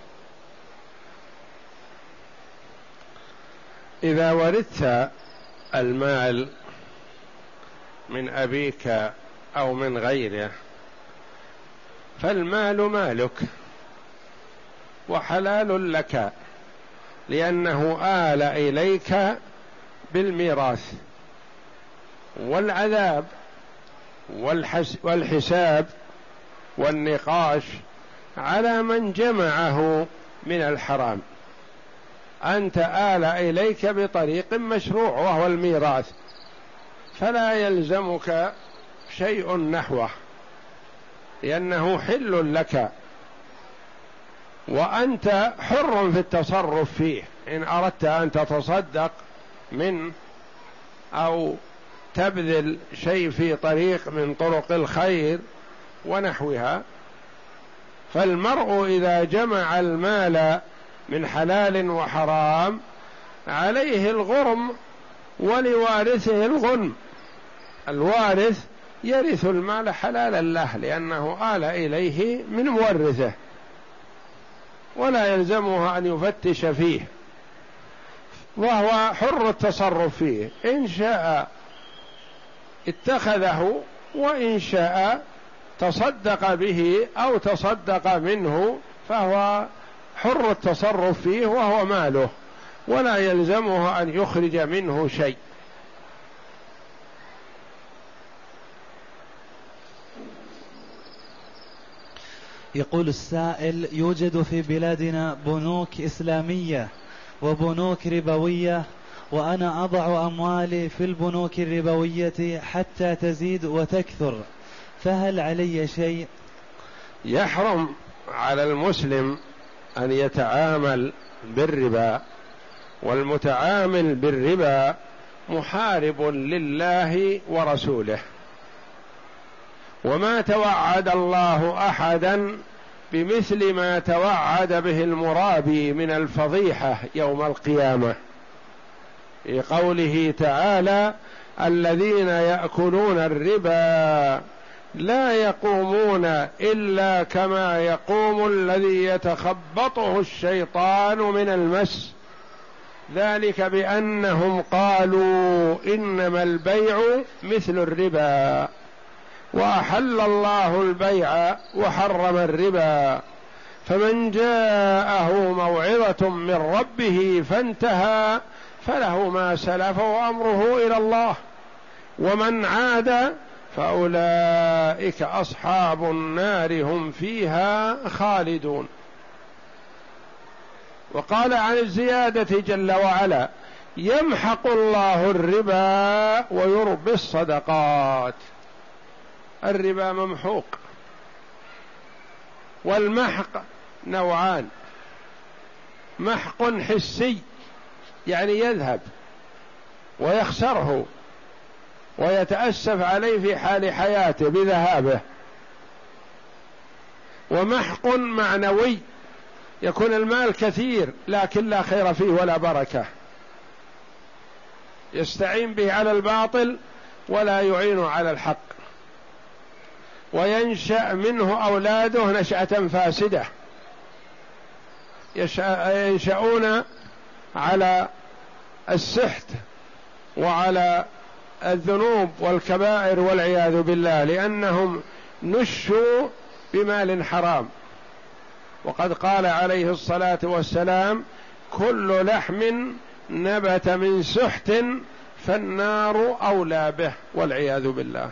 إذا ورثت المال من أبيك أو من غيره فالمال مالك وحلال لك، لأنه آل إليك بالميراث، والعذاب والحساب والنقاش على من جمعه من الحرام. أنت آل إليك بطريق مشروع وهو الميراث، فلا يلزمك شيء نحوه، لأنه حل لك، وأنت حر في التصرف فيه. إن أردت أن تتصدق منه أو تبذل شيء في طريق من طرق الخير ونحوها، فالمرء إذا جمع المال من حلال وحرام عليه الغرم ولوارثه الغنم. الوارث يرث المال حلالا له لأنه آل إليه من مورثه، ولا يلزمه أن يفتش فيه، وهو حر التصرف فيه، إن شاء اتخذه وإن شاء تصدق به أو تصدق منه، فهو حر التصرف فيه وهو ماله، ولا يلزمه أن يخرج منه شيء. يقول السائل: يوجد في بلادنا بنوك إسلامية وبنوك ربوية، وأنا أضع أموالي في البنوك الربوية حتى تزيد وتكثر، فهل علي شيء؟ يحرم على المسلم أن يتعامل بالربا، والمتعامل بالربا محارب لله ورسوله، وما توعد الله أحدا بمثل ما توعد به المرابي من الفضيحة يوم القيامة، في قوله تعالى: الذين يأكلون الربا لا يقومون إلا كما يقوم الذي يتخبطه الشيطان من المس، ذلك بأنهم قالوا إنما البيع مثل الربا وأحل الله البيع وحرم الربا، فمن جاءه موعظة من ربه فانتهى فله ما سلف وأمره إلى الله، ومن عاد فأولئك أصحاب النار هم فيها خالدون. وقال عن الزيادة جل وعلا: يمحق الله الربا ويربي الصدقات. الربا ممحوق، والمحق نوعان: محق حسي يعني يذهب ويخسره ويتأسف عليه في حال حياته بذهابه، ومحق معنوي يكون المال كثير لكن لا خير فيه ولا بركة، يستعين به على الباطل ولا يعين على الحق، وينشأ منه أولاده نشأة فاسدة، ينشأون على السحت وعلى الذنوب والكبائر والعياذ بالله، لأنهم نشوا بمال حرام. وقد قال عليه الصلاة والسلام: كل لحم نبت من سحت فالنار أولى به، والعياذ بالله.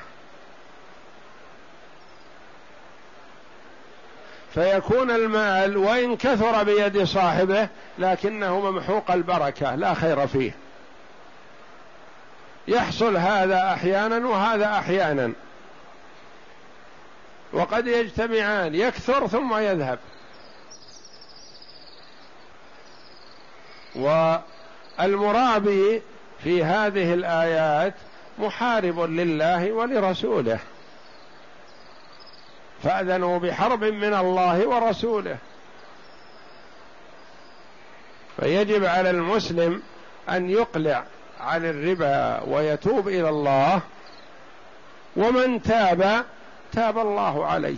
فيكون المال وإن كثر بيد صاحبه لكنه ممحوق البركة لا خير فيه. يحصل هذا أحيانا وهذا أحيانا، وقد يجتمعان، يكثر ثم يذهب. والمرابي في هذه الآيات محارب لله ولرسوله، فأذنوا بحرب من الله ورسوله. فيجب على المسلم أن يقلع عن الربا ويتوب إلى الله، ومن تاب تاب الله عليه.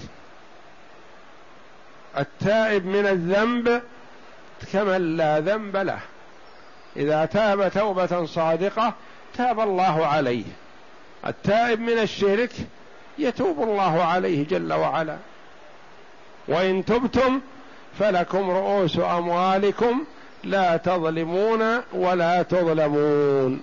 التائب من الذنب كمن لا ذنب له، إذا تاب توبة صادقة تاب الله عليه. التائب من الشرك يتوب الله عليه جل وعلا. وإن تبتم فلكم رؤوس أموالكم لا تظلمون ولا تظلمون.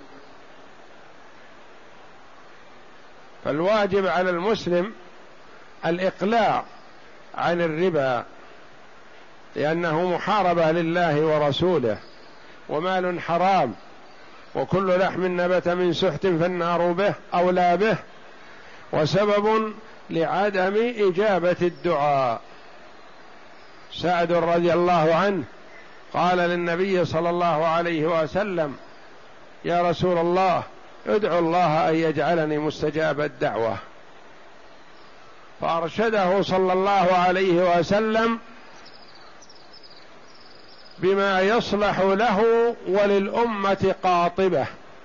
فالواجب على المسلم الإقلاع عن الربا، لأنه محاربة لله ورسوله، ومال حرام، وكل لحم نبت من سحت فالنار به أولى به، وسبب لعدم إجابة الدعاء. سعد رضي الله عنه قال للنبي صلى الله عليه وسلم: يا رسول الله، ادعو الله أن يجعلني مستجاب الدعوة. فأرشده صلى الله عليه وسلم بما يصلح له وللأمة قاطبة.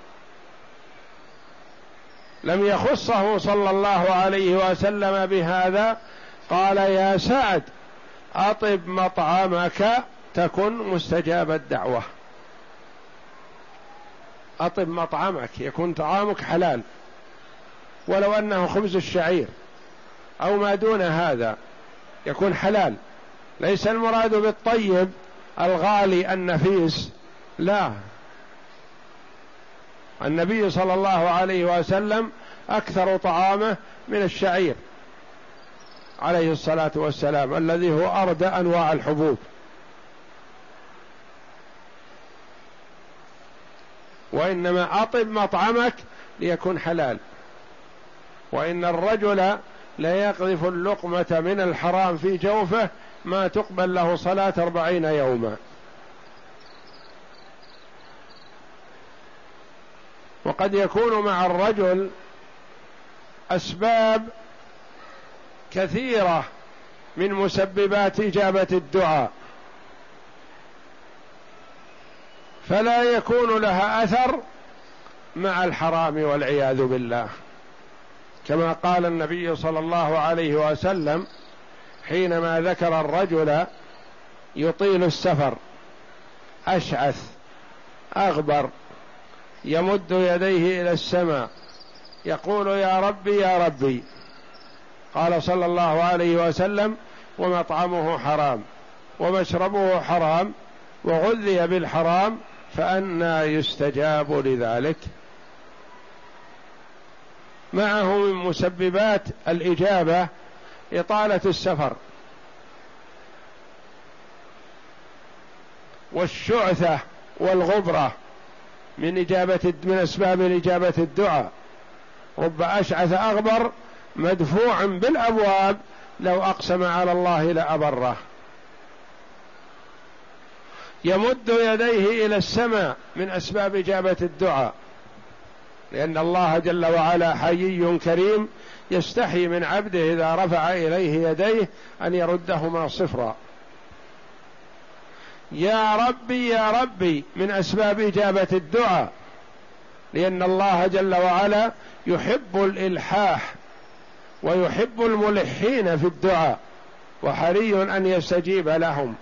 لم يخصه صلى الله عليه وسلم بهذا، قال: يا سعد، أطب مطعمك تكن مستجاب الدعوة. أطب مطعمك، يكون طعامك حلال، ولو أنه خبز الشعير أو ما دون هذا يكون حلال. ليس المراد بالطيب الغالي النفيس، لا. النبي صلى الله عليه وسلم أكثر طعامه من الشعير عليه الصلاة والسلام، الذي هو أردى أنواع الحبوب. وإنما أطب مطعمك ليكون حلال. وإن الرجل لا يقذف اللقمة من الحرام في جوفه ما تقبل له صلاة أربعين يوما. وقد يكون مع الرجل أسباب كثيرة من مسببات إجابة الدعاء، فلا يكون لها أثر مع الحرام والعياذ بالله، كما قال النبي صلى الله عليه وسلم حينما ذكر الرجل يطيل السفر أشعث أغبر يمد يديه إلى السماء يقول: يا ربي يا ربي. قال صلى الله عليه وسلم: ومطعمه حرام ومشربه حرام وغذي بالحرام فأنى يستجاب لذلك. معه من مسببات الإجابة إطالة السفر، والشعثة والغبرة من إجابة من أسباب إجابة الدعاء. رب أشعث أغبر مدفوع بالأبواب لو أقسم على الله لأبره. يمد يديه إلى السماء من أسباب إجابة الدعاء، لأن الله جل وعلا حيي كريم يستحي من عبده إذا رفع إليه يديه أن يردهما صفرا. يا ربي يا ربي من أسباب إجابة الدعاء، لأن الله جل وعلا يحب الإلحاح ويحب الملحين في الدعاء، وحري أن يستجيب لهم.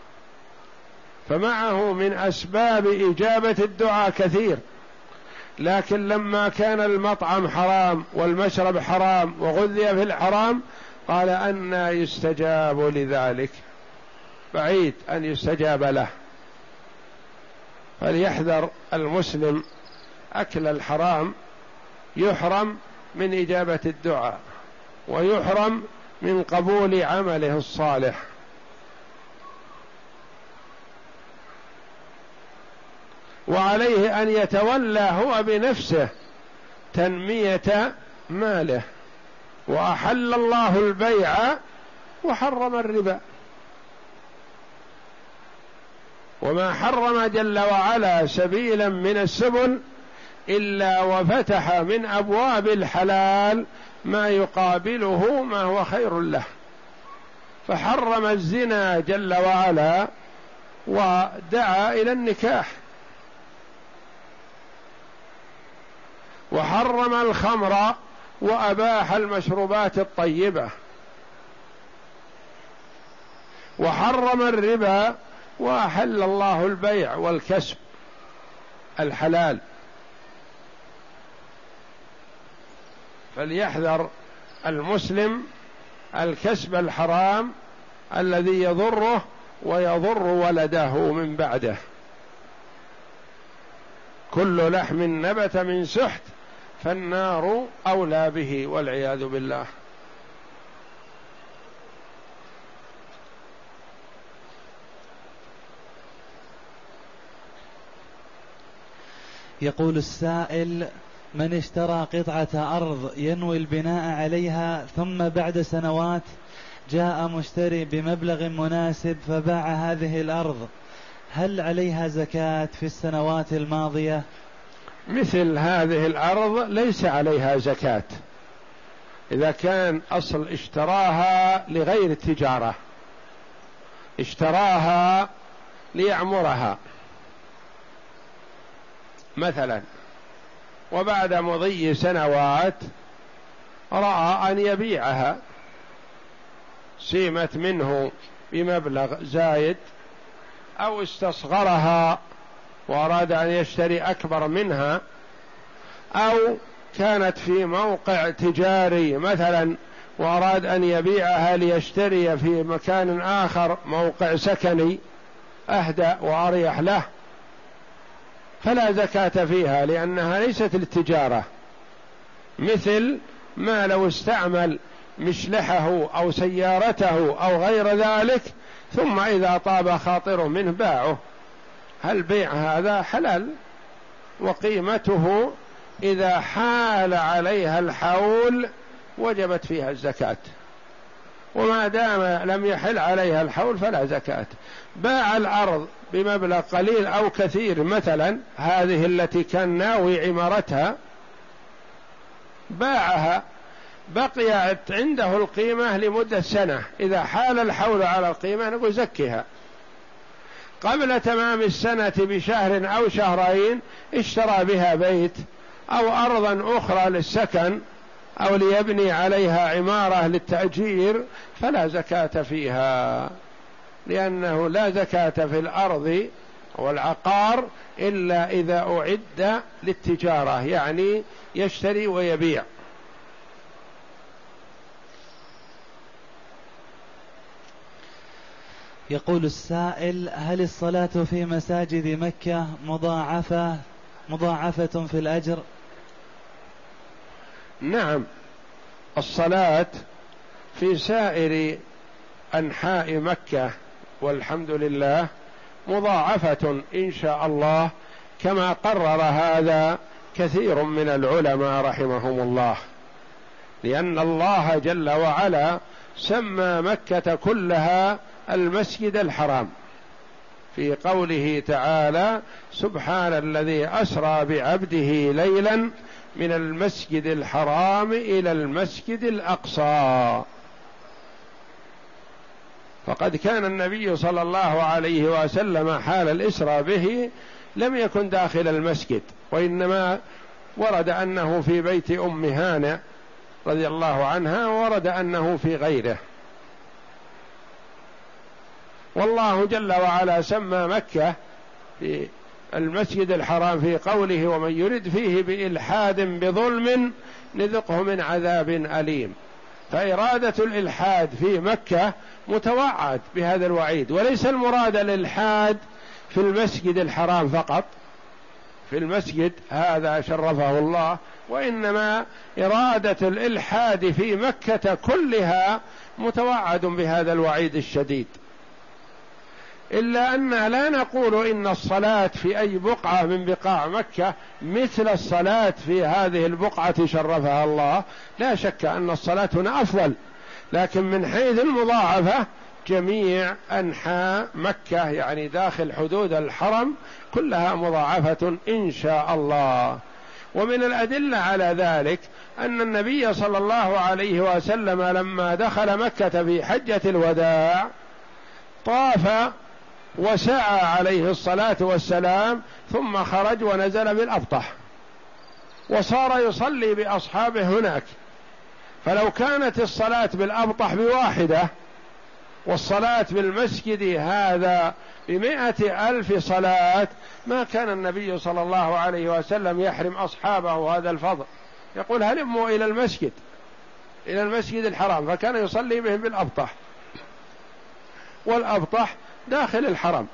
فمعه من أسباب إجابة الدعاء كثير، لكن لما كان المطعم حرام والمشرب حرام وغذي في الحرام قال: أنى يستجاب لذلك، بعيد أن يستجاب له. فليحذر المسلم أكل الحرام، يحرم من إجابة الدعاء ويحرم من قبول عمله الصالح. وعليه أن يتولى هو بنفسه تنمية ماله. وأحل الله البيع وحرم الربا، وما حرم جل وعلا سبيلا من السبل إلا وفتح من أبواب الحلال ما يقابله ما هو خير له. فحرم الزنا جل وعلا ودعا إلى النكاح، وحرم الخمر وأباح المشروبات الطيبة، وحرم الربا وأحل الله البيع والكسب الحلال. فليحذر المسلم الكسب الحرام الذي يضره ويضر ولده من بعده. كل لحم نبت من سحت فالنار أولى به والعياذ بالله. يقول السائل: من اشترى قطعة أرض ينوي البناء عليها ثم بعد سنوات جاء مشتري بمبلغ مناسب فباع هذه الأرض، هل عليها زكاة في السنوات الماضية؟ مثل هذه الأرض ليس عليها زكاة إذا كان أصل اشتراها لغير التجارة، اشتراها ليعمرها مثلا، وبعد مضي سنوات رأى أن يبيعها، سيمت منه بمبلغ زايد، أو استصغرها وأراد أن يشتري أكبر منها، أو كانت في موقع تجاري مثلا وأراد أن يبيعها ليشتري في مكان آخر موقع سكني أهدأ وأريح له، فلا زكاة فيها لأنها ليست للتجارة. مثل ما لو استعمل مشلحه أو سيارته أو غير ذلك ثم إذا طاب خاطره منه باعه، هل بيع هذا حلال، وقيمته إذا حال عليها الحول وجبت فيها الزكاة، وما دام لم يحل عليها الحول فلا زكاة. باع الأرض بمبلغ قليل أو كثير مثلا، هذه التي كان ناوي عمارتها باعها، بقيت عنده القيمة لمدة سنة، إذا حال الحول على القيمة نقول زكها. قبل تمام السنة بشهر أو شهرين اشترى بها بيت أو أرضا أخرى للسكن أو ليبني عليها عمارة للتأجير، فلا زكاة فيها، لأنه لا زكاة في الأرض والعقار إلا إذا أعد للتجارة، يعني يشتري ويبيع. يقول السائل: هل الصلاة في مساجد مكة مضاعفة مضاعفة في الأجر؟ نعم، الصلاة في سائر أنحاء مكة والحمد لله مضاعفة إن شاء الله، كما قرر هذا كثير من العلماء رحمهم الله، لأن الله جل وعلا سمى مكة كلها المسجد الحرام في قوله تعالى: سبحان الذي أسرى بعبده ليلا من المسجد الحرام إلى المسجد الأقصى. فقد كان النبي صلى الله عليه وسلم حال الإسرى به لم يكن داخل المسجد، وإنما ورد أنه في بيت أم هانئ رضي الله عنها، وورد أنه في غيره. والله جل وعلا سمى مكة في المسجد الحرام في قوله: ومن يرد فيه بإلحاد بظلم نذقه من عذاب أليم. فإرادة الإلحاد في مكة متوعد بهذا الوعيد، وليس المراد الإلحاد في المسجد الحرام فقط، في المسجد هذا شرفه الله، وإنما إرادة الإلحاد في مكة كلها متوعد بهذا الوعيد الشديد. إلا أن لا نقول إن الصلاة في أي بقعة من بقاع مكة مثل الصلاة في هذه البقعة شرفها الله، لا شك أن الصلاة هنا أفضل، لكن من حيث المضاعفة جميع أنحاء مكة يعني داخل حدود الحرم كلها مضاعفة إن شاء الله. ومن الأدلة على ذلك أن النبي صلى الله عليه وسلم لما دخل مكة في حجة الوداع طاف وسعى عليه الصلاة والسلام، ثم خرج ونزل بالأبطح، وصار يصلي بأصحابه هناك. فلو كانت الصلاة بالأبطح بواحدة والصلاة بالمسجد هذا بمائة ألف صلاة ما كان النبي صلى الله عليه وسلم يحرم أصحابه هذا الفضل، يقول هلموا إلى المسجد إلى المسجد الحرام، فكان يصلي بهم بالأبطح، والأبطح داخل الحرم.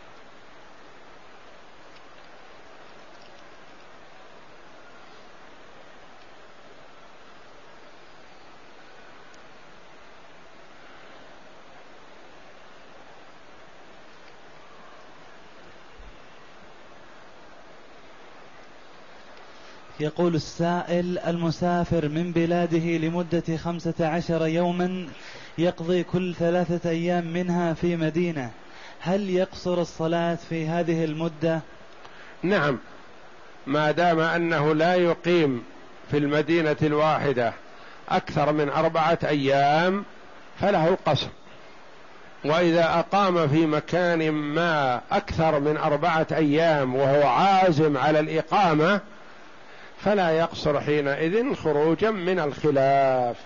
يقول السائل: المسافر من بلاده لمدة خمسة عشر يوما يقضي كل ثلاثة أيام منها في مدينة، هل يقصر الصلاة في هذه المدة؟ نعم، ما دام أنه لا يقيم في المدينة الواحدة أكثر من أربعة أيام فله القصر، وإذا أقام في مكان ما أكثر من أربعة أيام وهو عازم على الإقامة فلا يقصر حينئذ خروجا من الخلاف.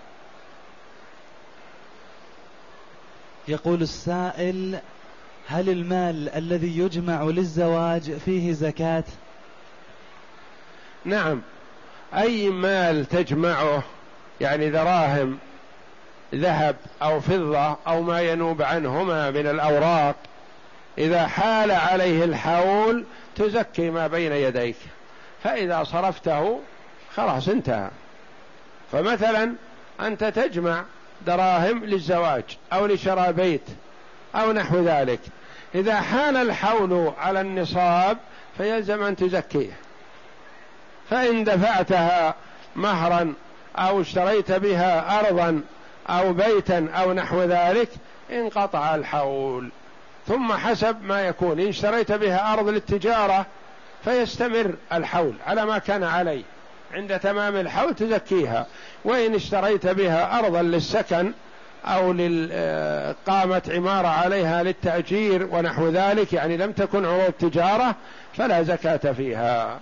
يقول السائل: هل المال الذي يجمع للزواج فيه زكاة؟ نعم، أي مال تجمعه يعني دراهم ذهب أو فضة أو ما ينوب عنهما من الأوراق إذا حال عليه الحول تزكي ما بين يديك، فإذا صرفته خلاص انتهى. فمثلا أنت تجمع دراهم للزواج أو لشراء بيت أو نحو ذلك، إذا حال الحول على النصاب فيلزم أن تزكيه، فإن دفعتها مهرا أو اشتريت بها أرضا أو بيتا أو نحو ذلك انقطع الحول، ثم حسب ما يكون، إن اشتريت بها أرض للتجارة فيستمر الحول على ما كان عليه، عند تمام الحول تزكيها، وإن اشتريت بها أرضا للسكن أو قامت عمارة عليها للتأجير ونحو ذلك يعني لم تكن عروض تجارة فلا زكاة فيها.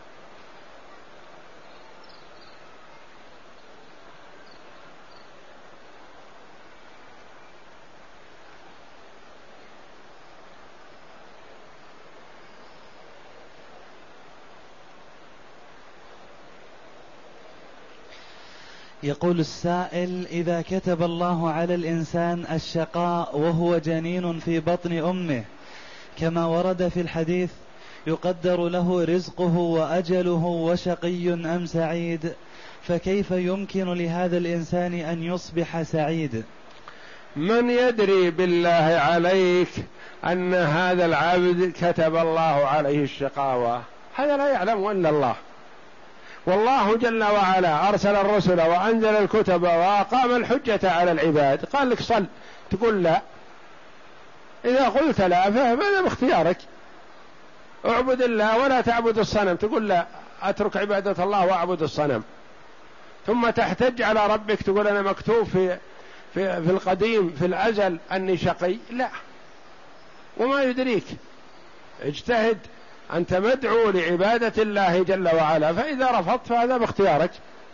يقول السائل: إذا كتب الله على الإنسان الشقاء وهو جنين في بطن أمه كما ورد في الحديث يقدر له رزقه وأجله وشقي أم سعيد، فكيف يمكن لهذا الإنسان أن يصبح سعيد؟ من يدري بالله عليك أن هذا العبد كتب الله عليه الشقاوة؟ هذا لا يعلم إلا الله، والله جل وعلا أرسل الرسل وأنزل الكتب وأقام الحجة على العباد، قال لك صل تقول لا، إذا قلت لا فهذا باختيارك، اعبد الله ولا تعبد الصنم، تقول لا أترك عبادة الله وأعبد الصنم، ثم تحتج على ربك تقول أنا مكتوب في في, في القديم في الأزل أني شقي، لا، وما يدريك، اجتهد، أنت مدعو لعبادة الله جل وعلا، فإذا رفضت فهذا باختيارك،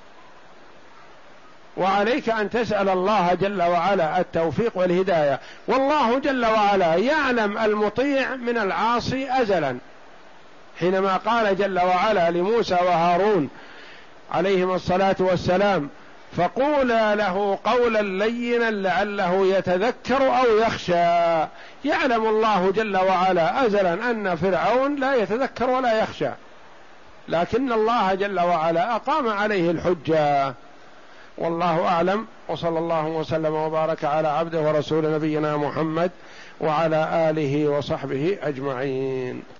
وعليك أن تسأل الله جل وعلا التوفيق والهداية، والله جل وعلا يعلم المطيع من العاصي أزلا، حينما قال جل وعلا لموسى وهارون عليهما الصلاة والسلام: فقولا له قولا لينا لعله يتذكر أو يخشى. يعلم الله جل وعلا أزلا أن فرعون لا يتذكر ولا يخشى، لكن الله جل وعلا أقام عليه الحجة، والله أعلم. وصلى الله وسلم وبارك على عبده ورسول نبينا محمد وعلى آله وصحبه أجمعين.